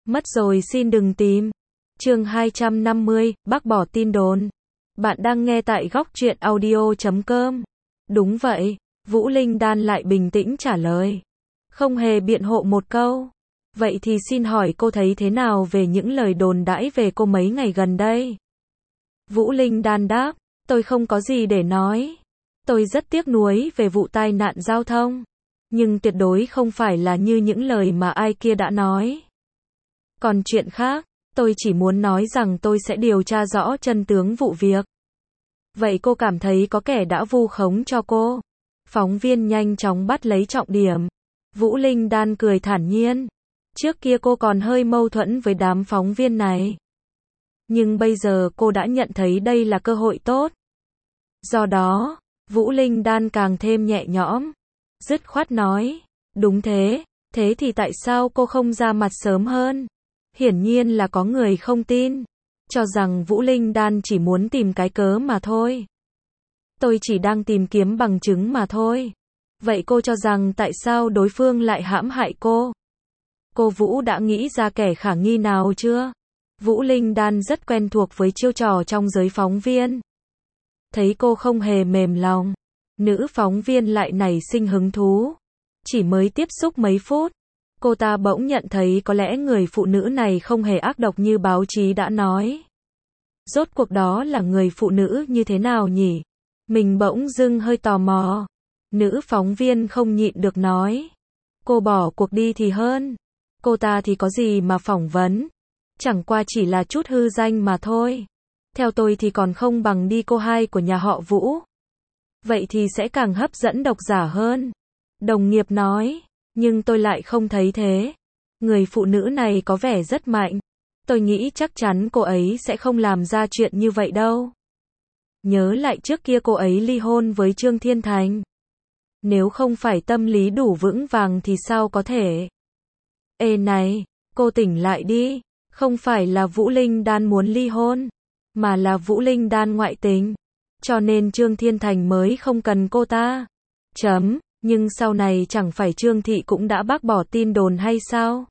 Mất rồi xin đừng tìm. Chương 250, bác bỏ tin đồn. Bạn đang nghe tại góc truyện audio.com. Đúng vậy, Vũ Linh Đan lại bình tĩnh trả lời. Không hề biện hộ một câu. Vậy thì xin hỏi cô thấy thế nào về những lời đồn đãi về cô mấy ngày gần đây? Vũ Linh Đan đáp, tôi không có gì để nói. Tôi rất tiếc nuối về vụ tai nạn giao thông. Nhưng tuyệt đối không phải là như những lời mà ai kia đã nói. Còn chuyện khác, tôi chỉ muốn nói rằng tôi sẽ điều tra rõ chân tướng vụ việc. Vậy cô cảm thấy có kẻ đã vu khống cho cô? Phóng viên nhanh chóng bắt lấy trọng điểm. Vũ Linh Đan cười thản nhiên. Trước kia cô còn hơi mâu thuẫn với đám phóng viên này. Nhưng bây giờ cô đã nhận thấy đây là cơ hội tốt. Do đó, Vũ Linh Đan càng thêm nhẹ nhõm. Dứt khoát nói, đúng thế, thế thì tại sao cô không ra mặt sớm hơn? Hiển nhiên là có người không tin, cho rằng Vũ Linh Đan chỉ muốn tìm cái cớ mà thôi. Tôi chỉ đang tìm kiếm bằng chứng mà thôi. Vậy cô cho rằng tại sao đối phương lại hãm hại cô? Cô Vũ đã nghĩ ra kẻ khả nghi nào chưa? Vũ Linh Đan rất quen thuộc với chiêu trò trong giới phóng viên. Thấy cô không hề mềm lòng, nữ phóng viên lại nảy sinh hứng thú. Chỉ mới tiếp xúc mấy phút, cô ta bỗng nhận thấy có lẽ người phụ nữ này không hề ác độc như báo chí đã nói. Rốt cuộc đó là người phụ nữ như thế nào nhỉ? Mình bỗng dưng hơi tò mò. Nữ phóng viên không nhịn được nói. Cô bỏ cuộc đi thì hơn. Cô ta thì có gì mà phỏng vấn. Chẳng qua chỉ là chút hư danh mà thôi. Theo tôi thì còn không bằng đi cô hai của nhà họ Vũ. Vậy thì sẽ càng hấp dẫn độc giả hơn. Đồng nghiệp nói. Nhưng tôi lại không thấy thế. Người phụ nữ này có vẻ rất mạnh. Tôi nghĩ chắc chắn cô ấy sẽ không làm ra chuyện như vậy đâu. Nhớ lại trước kia cô ấy ly hôn với Trương Thiên Thành. Nếu không phải tâm lý đủ vững vàng thì sao có thể? Ê này, cô tỉnh lại đi. Không phải là Vũ Linh Đan muốn ly hôn, mà là Vũ Linh Đan ngoại tình. Cho nên Trương Thiên Thành mới không cần cô ta. Nhưng sau này chẳng phải Trương Thị cũng đã bác bỏ tin đồn hay sao?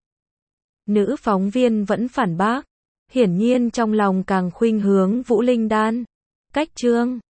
Nữ phóng viên vẫn phản bác. Hiển nhiên trong lòng càng khuynh hướng Vũ Linh Đan. Cách Trương